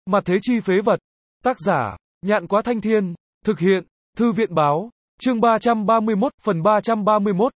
Mặt thế chi phế vật. Tác giả, Nhạn Quá Thanh Thiên. Thực hiện, Thư viện Báo. Chương 331, phần 331.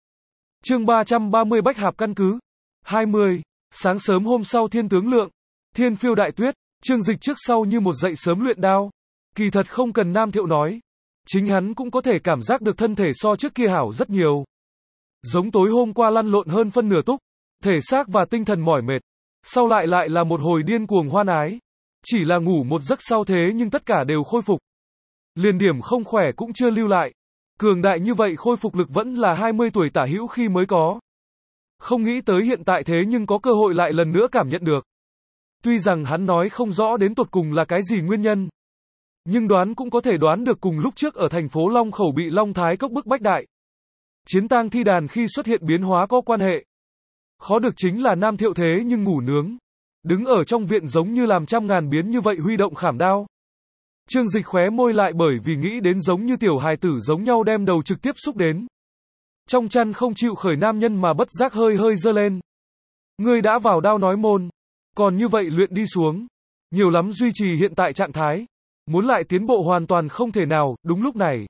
Chương 330 Bách Hạp căn cứ. 20. Sáng sớm hôm sau thiên tướng lượng. Thiên phiêu đại tuyết, Trương Dịch trước sau như một dậy sớm luyện đao. Kỳ thật không cần Nam Thiệu nói. Chính hắn cũng có thể cảm giác được thân thể so trước kia hảo rất nhiều. Giống tối hôm qua lăn lộn hơn phân nửa túc. Thể xác và tinh thần mỏi mệt. Sau lại là một hồi điên cuồng hoan ái. Chỉ là ngủ một giấc sau thế nhưng tất cả đều khôi phục. Liền điểm không khỏe cũng chưa lưu lại. Cường đại như vậy khôi phục lực vẫn là 20 tuổi tả hữu khi mới có. Không nghĩ tới hiện tại thế nhưng có cơ hội lại lần nữa cảm nhận được. Tuy rằng hắn nói không rõ đến tột cùng là cái gì nguyên nhân. Nhưng đoán cũng có thể đoán được cùng lúc trước ở thành phố Long Khẩu bị Long Thái Cốc bức bách đại. Chiến tang thi đàn khi xuất hiện biến hóa có quan hệ. Khó được chính là Nam Thiệu thế nhưng ngủ nướng. Đứng ở trong viện giống như làm trăm ngàn biến như vậy huy động khảm đao. Trương Dịch khóe môi lại bởi vì nghĩ đến giống như tiểu hài tử giống nhau đem đầu trực tiếp xúc đến. Trong chăn không chịu khởi nam nhân mà bất giác hơi hơi dơ lên. Ngươi đã vào đao nói môn. Còn như vậy luyện đi xuống. Nhiều lắm duy trì hiện tại trạng thái. Muốn lại tiến bộ hoàn toàn không thể nào, đúng lúc này.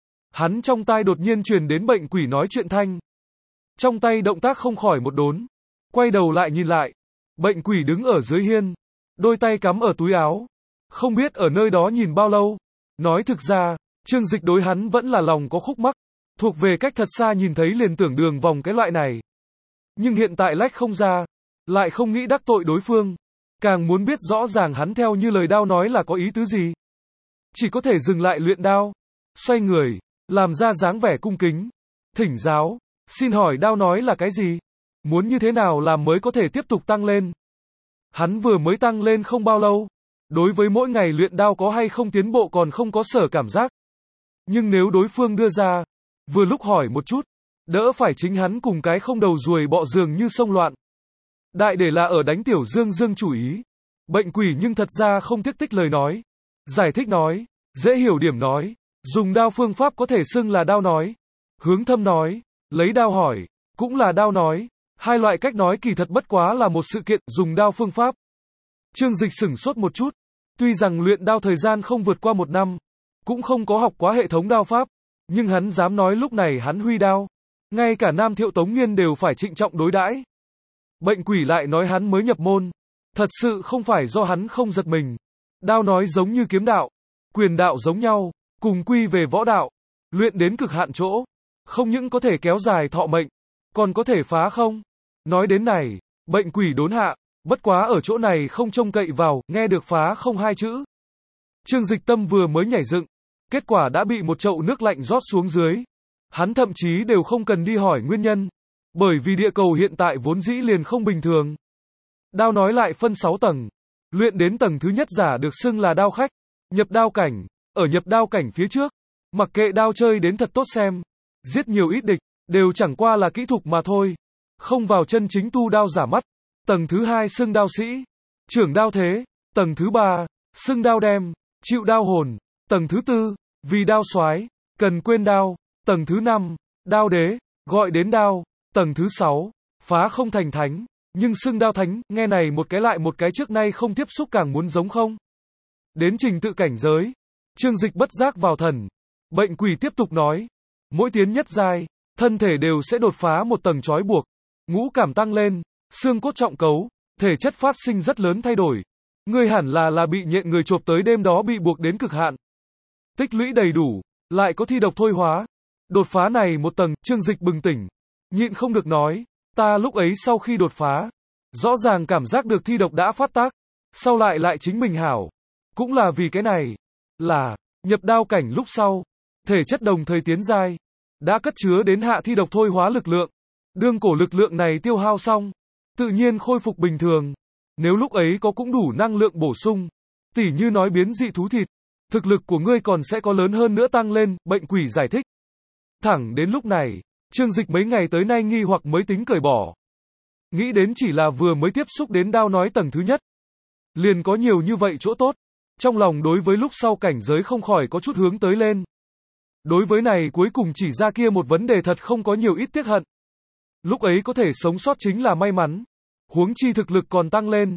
Hắn trong tai đột nhiên truyền đến bệnh quỷ nói chuyện thanh. Trong tay động tác không khỏi một đốn. Quay đầu lại nhìn lại. Bệnh quỷ đứng ở dưới hiên. Đôi tay cắm ở túi áo. Không biết ở nơi đó nhìn bao lâu. Nói thực ra, Trương Dịch đối hắn vẫn là lòng có khúc mắc. Thuộc về cách thật xa nhìn thấy liền tưởng đường vòng cái loại này. Nhưng hiện tại lách không ra. Lại không nghĩ đắc tội đối phương. Càng muốn biết rõ ràng hắn theo như lời đao nói là có ý tứ gì. Chỉ có thể dừng lại luyện đao. Xoay người. Làm ra dáng vẻ cung kính. Thỉnh giáo. Xin hỏi đao nói là cái gì? Muốn như thế nào làm mới có thể tiếp tục tăng lên? Hắn vừa mới tăng lên không bao lâu. Đối với mỗi ngày luyện đao có hay không tiến bộ còn không có sở cảm giác. Nhưng nếu đối phương đưa ra, vừa lúc hỏi một chút, đỡ phải chính hắn cùng cái không đầu ruồi bọ giường như sông loạn. Đại để là ở đánh tiểu Dương chủ ý. Bệnh quỷ nhưng thật ra không tiếc tích lời nói. Giải thích nói, dễ hiểu điểm nói, dùng đao phương pháp có thể xưng là đao nói. Hướng thâm nói, lấy đao hỏi, cũng là đao nói. Hai loại cách nói kỳ thật bất quá là một sự kiện dùng đao phương pháp. Trương Dịch sửng sốt một chút. Tuy rằng luyện đao thời gian không vượt qua 1 năm, cũng không có học quá hệ thống đao pháp, nhưng hắn dám nói lúc này hắn huy đao. Ngay cả Nam Thiệu Tống Nghiên đều phải trịnh trọng đối đãi. Bệnh quỷ lại nói hắn mới nhập môn. Thật sự không phải do hắn không giật mình. Đao nói giống như kiếm đạo, quyền đạo giống nhau, cùng quy về võ đạo. Luyện đến cực hạn chỗ. Không những có thể kéo dài thọ mệnh, còn có thể phá không. Nói đến này, bệnh quỷ đốn hạ. Bất quá ở chỗ này không trông cậy vào, nghe được phá không hai chữ. Trương Dịch tâm vừa mới nhảy dựng, kết quả đã bị một chậu nước lạnh rót xuống dưới. Hắn thậm chí đều không cần đi hỏi nguyên nhân. Bởi vì địa cầu hiện tại vốn dĩ liền không bình thường. Đao nói lại phân 6 tầng. Luyện đến tầng thứ nhất giả được xưng là đao khách. Nhập đao cảnh. Ở nhập đao cảnh phía trước. Mặc kệ đao chơi đến thật tốt xem. Giết nhiều ít địch. Đều chẳng qua là kỹ thuật mà thôi. Không vào chân chính tu đao giả mắt. Tầng thứ 2 xưng đao sĩ. Trưởng đao thế. Tầng thứ 3. Xưng đao đem. Chịu đao hồn. Tầng thứ 4. Vì đao soái. Cần quên đao. Tầng thứ 5. Đao đế. Gọi đến đao. Tầng thứ 6. Phá không thành thánh. Nhưng xưng đao thánh. Nghe này một cái lại một cái trước nay không tiếp xúc càng muốn giống không. Đến trình tự cảnh giới. Trương Dịch bất giác vào thần. Bệnh quỷ tiếp tục nói. Mỗi tiến nhất giai. Thân thể đều sẽ đột phá một tầng trói buộc. Ngũ cảm tăng lên. Xương cốt trọng cấu, thể chất phát sinh rất lớn thay đổi. Ngươi hẳn là bị nhện người chộp tới đêm đó bị buộc đến cực hạn. Tích lũy đầy đủ, lại có thi độc thôi hóa. Đột phá này một tầng, Trương Dịch bừng tỉnh. Nhịn không được nói, ta lúc ấy sau khi đột phá, rõ ràng cảm giác được thi độc đã phát tác. Sau lại chính mình hảo. Cũng là vì cái này, là, nhập đao cảnh lúc sau, thể chất đồng thời tiến giai, đã cất chứa đến hạ thi độc thôi hóa lực lượng. Đương cổ lực lượng này tiêu hao xong, tự nhiên khôi phục bình thường. Nếu lúc ấy có cũng đủ năng lượng bổ sung, tỉ như nói biến dị thú thịt, thực lực của ngươi còn sẽ có lớn hơn nữa tăng lên, bệnh quỷ giải thích. Thẳng đến lúc này, Trương Dịch mấy ngày tới nay nghi hoặc mới tính cởi bỏ. Nghĩ đến chỉ là vừa mới tiếp xúc đến đao nói tầng thứ nhất. Liền có nhiều như vậy chỗ tốt. Trong lòng đối với lúc sau cảnh giới không khỏi có chút hướng tới lên. Đối với này cuối cùng chỉ ra kia một vấn đề thật không có nhiều ít tiếc hận. Lúc ấy có thể sống sót chính là may mắn. Huống chi thực lực còn tăng lên.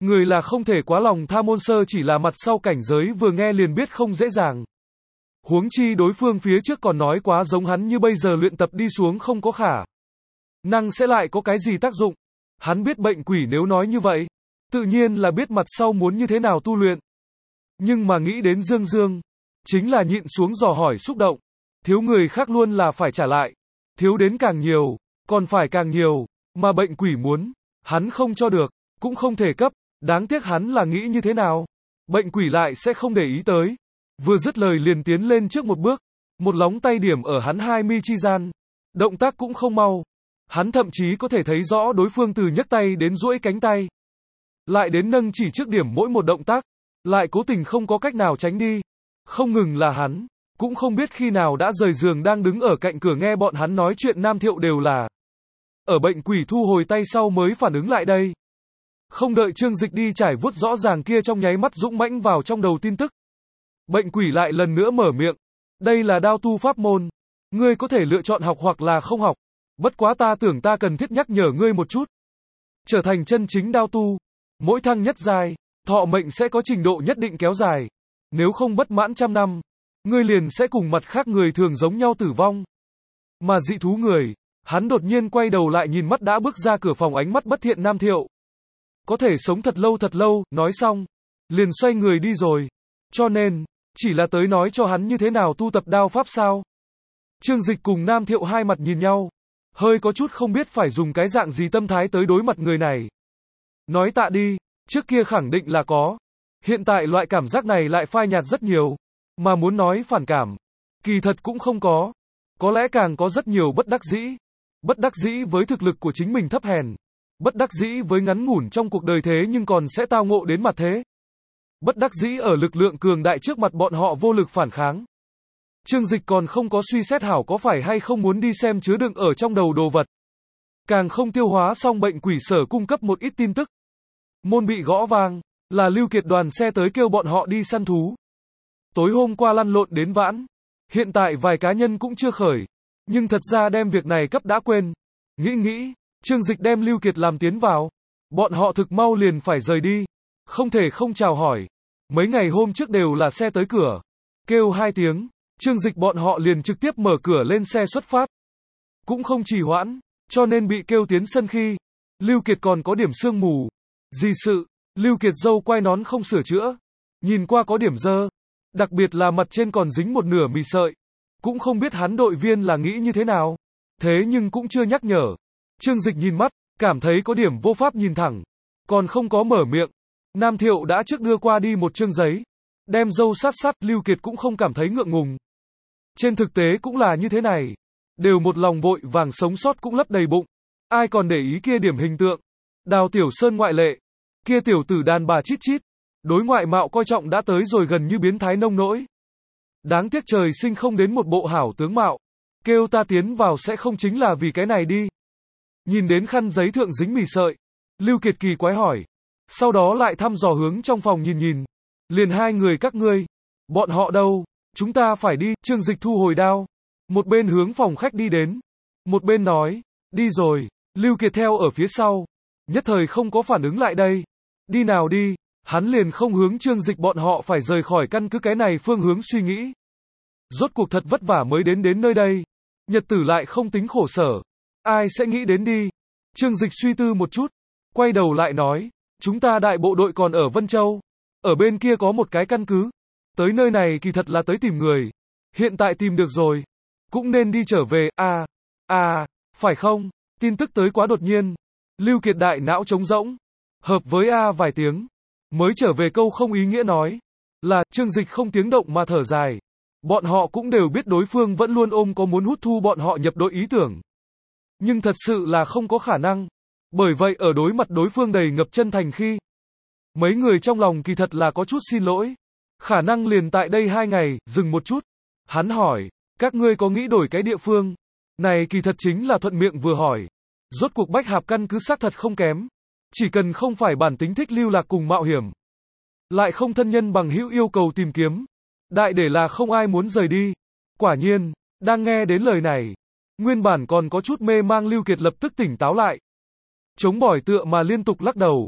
Người là không thể quá lòng tham môn sơ chỉ là mặt sau cảnh giới vừa nghe liền biết không dễ dàng. Huống chi đối phương phía trước còn nói quá giống hắn như bây giờ luyện tập đi xuống không có khả năng sẽ lại có cái gì tác dụng. Hắn biết bệnh quỷ nếu nói như vậy, tự nhiên là biết mặt sau muốn như thế nào tu luyện. Nhưng mà nghĩ đến Dương Dương, chính là nhịn xuống dò hỏi xúc động. Thiếu người khác luôn là phải trả lại. Thiếu đến càng nhiều, còn phải càng nhiều, mà bệnh quỷ muốn, hắn không cho được, cũng không thể cấp, đáng tiếc hắn là nghĩ như thế nào. Bệnh quỷ lại sẽ không để ý tới. Vừa dứt lời liền tiến lên trước một bước, một lóng tay điểm ở hắn hai mi chi gian. Động tác cũng không mau. Hắn thậm chí có thể thấy rõ đối phương từ nhấc tay đến duỗi cánh tay. Lại đến nâng chỉ trước điểm mỗi một động tác, lại cố tình không có cách nào tránh đi. Không ngừng là hắn, cũng không biết khi nào đã rời giường đang đứng ở cạnh cửa nghe bọn hắn nói chuyện Nam Thiệu đều là. Ở bệnh quỷ thu hồi tay sau mới phản ứng lại đây. Không đợi Trương Dịch đi trải vuốt rõ ràng kia trong nháy mắt dũng mãnh vào trong đầu tin tức. Bệnh quỷ lại lần nữa mở miệng. Đây là đao tu pháp môn. Ngươi có thể lựa chọn học hoặc là không học. Bất quá ta tưởng ta cần thiết nhắc nhở ngươi một chút. Trở thành chân chính đao tu. Mỗi thăng nhất giai, thọ mệnh sẽ có trình độ nhất định kéo dài. Nếu không bất mãn trăm năm, ngươi liền sẽ cùng mặt khác người thường giống nhau tử vong. Mà dị thú người, hắn đột nhiên quay đầu lại nhìn mắt đã bước ra cửa phòng ánh mắt bất thiện Nam Thiệu. Có thể sống thật lâu, nói xong, liền xoay người đi rồi. Cho nên, chỉ là tới nói cho hắn như thế nào tu tập đao pháp sao. Trương Dịch cùng Nam Thiệu hai mặt nhìn nhau, hơi có chút không biết phải dùng cái dạng gì tâm thái tới đối mặt người này. Nói tạ đi, trước kia khẳng định là có. Hiện tại loại cảm giác này lại phai nhạt rất nhiều. Mà muốn nói phản cảm, kỳ thật cũng không có. Có lẽ càng có rất nhiều bất đắc dĩ. Bất đắc dĩ với thực lực của chính mình thấp hèn. Bất đắc dĩ với ngắn ngủn trong cuộc đời thế nhưng còn sẽ tao ngộ đến mặt thế. Bất đắc dĩ ở lực lượng cường đại trước mặt bọn họ vô lực phản kháng. Trương Dịch còn không có suy xét hảo có phải hay không muốn đi xem chứa đựng ở trong đầu đồ vật. Càng không tiêu hóa xong bệnh quỷ sở cung cấp một ít tin tức. Môn bị gõ vang, là Lưu Kiệt đoàn xe tới kêu bọn họ đi săn thú. Tối hôm qua lăn lộn đến vãn. Hiện tại vài cá nhân cũng chưa khởi. Nhưng thật ra đem việc này cấp đã quên. Nghĩ, Trương Dịch đem Lưu Kiệt làm tiến vào. Bọn họ thực mau liền phải rời đi. Không thể không chào hỏi. Mấy ngày hôm trước đều là xe tới cửa. Kêu 2 tiếng, Trương Dịch bọn họ liền trực tiếp mở cửa lên xe xuất phát. Cũng không trì hoãn, cho nên bị kêu tiến sân khi. Lưu Kiệt còn có điểm sương mù. Gì sự, Lưu Kiệt râu quai nón không sửa chữa. Nhìn qua có điểm dơ. Đặc biệt là mặt trên còn dính một nửa mì sợi. Cũng không biết hắn đội viên là nghĩ như thế nào. Thế nhưng cũng chưa nhắc nhở. Trương Dịch nhìn mắt, cảm thấy có điểm vô pháp nhìn thẳng. Còn không có mở miệng. Nam Thiệu đã trước đưa qua đi một chương giấy. Đem dâu sát, Lưu Kiệt cũng không cảm thấy ngượng ngùng. Trên thực tế cũng là như thế này. Đều một lòng vội vàng sống sót cũng lấp đầy bụng. Ai còn để ý kia điểm hình tượng. Đào Tiểu Sơn ngoại lệ. Kia tiểu tử đàn bà chít chít. Đối ngoại mạo coi trọng đã tới rồi gần như biến thái nông nỗi. Đáng tiếc trời sinh không đến một bộ hảo tướng mạo. Kêu ta tiến vào sẽ không chính là vì cái này đi. Nhìn đến khăn giấy thượng dính mì sợi. Lưu Kiệt kỳ quái hỏi. Sau đó lại thăm dò hướng trong phòng nhìn. Liền 2 người các ngươi. Bọn họ đâu? Chúng ta phải đi. Trương Dịch thu hồi đao. Một bên hướng phòng khách đi đến. Một bên nói. Đi rồi. Lưu Kiệt theo ở phía sau. Nhất thời không có phản ứng lại đây. Đi nào đi. Hắn liền không hướng Trương Dịch bọn họ phải rời khỏi căn cứ cái này phương hướng suy nghĩ. Rốt cuộc thật vất vả mới đến nơi đây. Nhật tử lại không tính khổ sở. Ai sẽ nghĩ đến đi. Trương Dịch suy tư một chút. Quay đầu lại nói. Chúng ta đại bộ đội còn ở Vân Châu. Ở bên kia có một cái căn cứ. Tới nơi này kỳ thật là tới tìm người. Hiện tại tìm được rồi. Cũng nên đi trở về. Phải không? Tin tức tới quá đột nhiên. Lưu Kiệt đại não trống rỗng. Hợp với vài tiếng. Mới trở về câu không ý nghĩa nói. Là, Trương Dịch không tiếng động mà thở dài. Bọn họ cũng đều biết đối phương vẫn luôn ôm có muốn hút thu bọn họ nhập đội ý tưởng. Nhưng thật sự là không có khả năng. Bởi vậy ở đối mặt đối phương đầy ngập chân thành khi. Mấy người trong lòng kỳ thật là có chút xin lỗi. Khả năng liền tại đây 2 ngày, dừng một chút. Hắn hỏi, các ngươi có nghĩ đổi cái địa phương? Này kỳ thật chính là thuận miệng vừa hỏi. Rốt cuộc Bách Hạp căn cứ xác thật không kém. Chỉ cần không phải bản tính thích lưu lạc cùng mạo hiểm. Lại không thân nhân bằng hữu yêu cầu tìm kiếm. Đại để là không ai muốn rời đi. Quả nhiên, đang nghe đến lời này. Nguyên bản còn có chút mê mang Lưu Kiệt lập tức tỉnh táo lại. Chống bỏi tựa mà liên tục lắc đầu.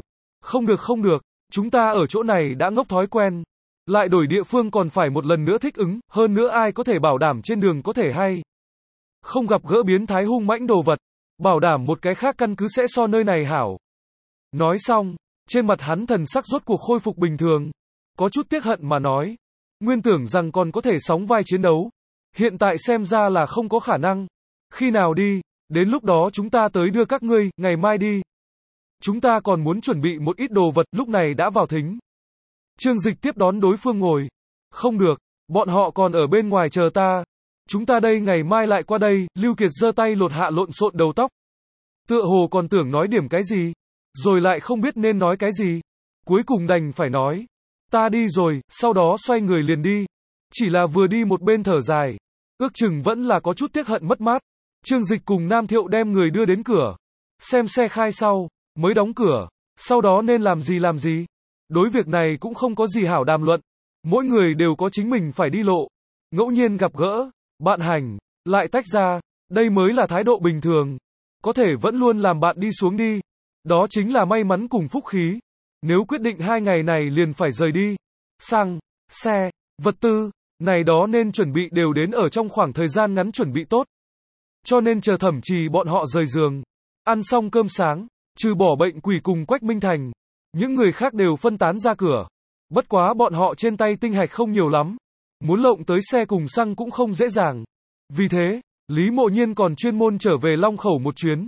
Không được, chúng ta ở chỗ này đã ngốc thói quen. Lại đổi địa phương còn phải một lần nữa thích ứng, hơn nữa ai có thể bảo đảm trên đường có thể hay không gặp gỡ biến thái hung mãnh đồ vật, bảo đảm một cái khác căn cứ sẽ so nơi này hảo. Nói xong, trên mặt hắn thần sắc rốt cuộc khôi phục bình thường, có chút tiếc hận mà nói, nguyên tưởng rằng còn có thể sóng vai chiến đấu, hiện tại xem ra là không có khả năng. Khi nào đi, đến lúc đó chúng ta tới đưa các ngươi, ngày mai đi. Chúng ta còn muốn chuẩn bị một ít đồ vật, lúc này đã vào thính. Trương Dịch tiếp đón đối phương ngồi. Không được, bọn họ còn ở bên ngoài chờ ta. Chúng ta đây ngày mai lại qua đây, Lưu Kiệt giơ tay lột hạ lộn xộn đầu tóc. Tựa hồ còn tưởng nói điểm cái gì, rồi lại không biết nên nói cái gì. Cuối cùng đành phải nói, ta đi rồi, sau đó xoay người liền đi. Chỉ là vừa đi một bên thở dài, ước chừng vẫn là có chút tiếc hận mất mát. Trương Dịch cùng Nam Thiệu đem người đưa đến cửa, xem xe khai sau, mới đóng cửa, sau đó nên làm gì. Đối việc này cũng không có gì hảo đàm luận, mỗi người đều có chính mình phải đi lộ, ngẫu nhiên gặp gỡ, bạn hành, lại tách ra, đây mới là thái độ bình thường, có thể vẫn luôn làm bạn đi xuống đi, đó chính là may mắn cùng phúc khí. Nếu quyết định 2 ngày này liền phải rời đi, xăng, xe, vật tư, này đó nên chuẩn bị đều đến ở trong khoảng thời gian ngắn chuẩn bị tốt. Cho nên chờ Thẩm Trì bọn họ rời giường, ăn xong cơm sáng, trừ bỏ Bệnh Quỷ cùng Quách Minh Thành, những người khác đều phân tán ra cửa. Bất quá bọn họ trên tay tinh hạch không nhiều lắm, muốn lộng tới xe cùng xăng cũng không dễ dàng. Vì thế, Lý Mộ Nhiên còn chuyên môn trở về Long Khẩu một chuyến.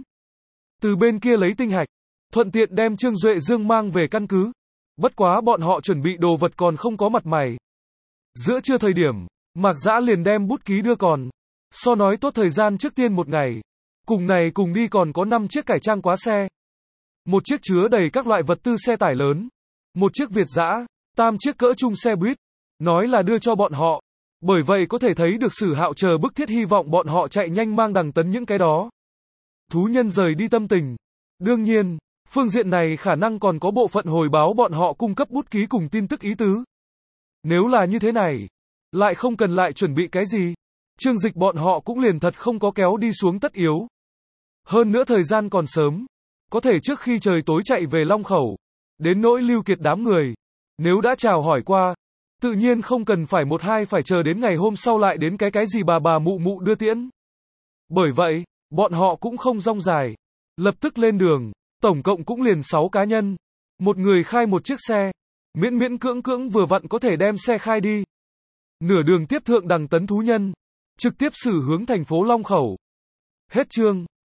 Từ bên kia lấy tinh hạch, thuận tiện đem Trương Duệ Dương mang về căn cứ. Bất quá bọn họ chuẩn bị đồ vật còn không có mặt mày. Giữa trưa thời điểm, Mạc Dã liền đem bút ký đưa còn. So nói tốt thời gian trước tiên một ngày. Cùng này cùng đi còn có 5 chiếc cải trang quá xe. Một chiếc chứa đầy các loại vật tư xe tải lớn. Một chiếc Việt Dã, 3 chiếc cỡ trung xe buýt. Nói là đưa cho bọn họ. Bởi vậy có thể thấy được Sử Hạo chờ bức thiết hy vọng bọn họ chạy nhanh mang đằng tấn những cái đó. Thú nhân rời đi tâm tình. Đương nhiên, phương diện này khả năng còn có bộ phận hồi báo bọn họ cung cấp bút ký cùng tin tức ý tứ. Nếu là như thế này, lại không cần lại chuẩn bị cái gì. Trương Dịch bọn họ cũng liền thật không có kéo đi xuống tất yếu. Hơn nữa thời gian còn sớm, có thể trước khi trời tối chạy về Long Khẩu. Đến nỗi Lưu Kiệt đám người, nếu đã chào hỏi qua, tự nhiên không cần phải một hai phải chờ đến ngày hôm sau lại đến cái gì bà mụ mụ đưa tiễn. Bởi vậy, bọn họ cũng không rong dài, lập tức lên đường, tổng cộng cũng liền 6 cá nhân, một người khai một chiếc xe, miễn cưỡng vừa vặn có thể đem xe khai đi. Nửa đường tiếp thượng đằng tấn thú nhân, trực tiếp xử hướng thành phố Long Khẩu. Hết chương.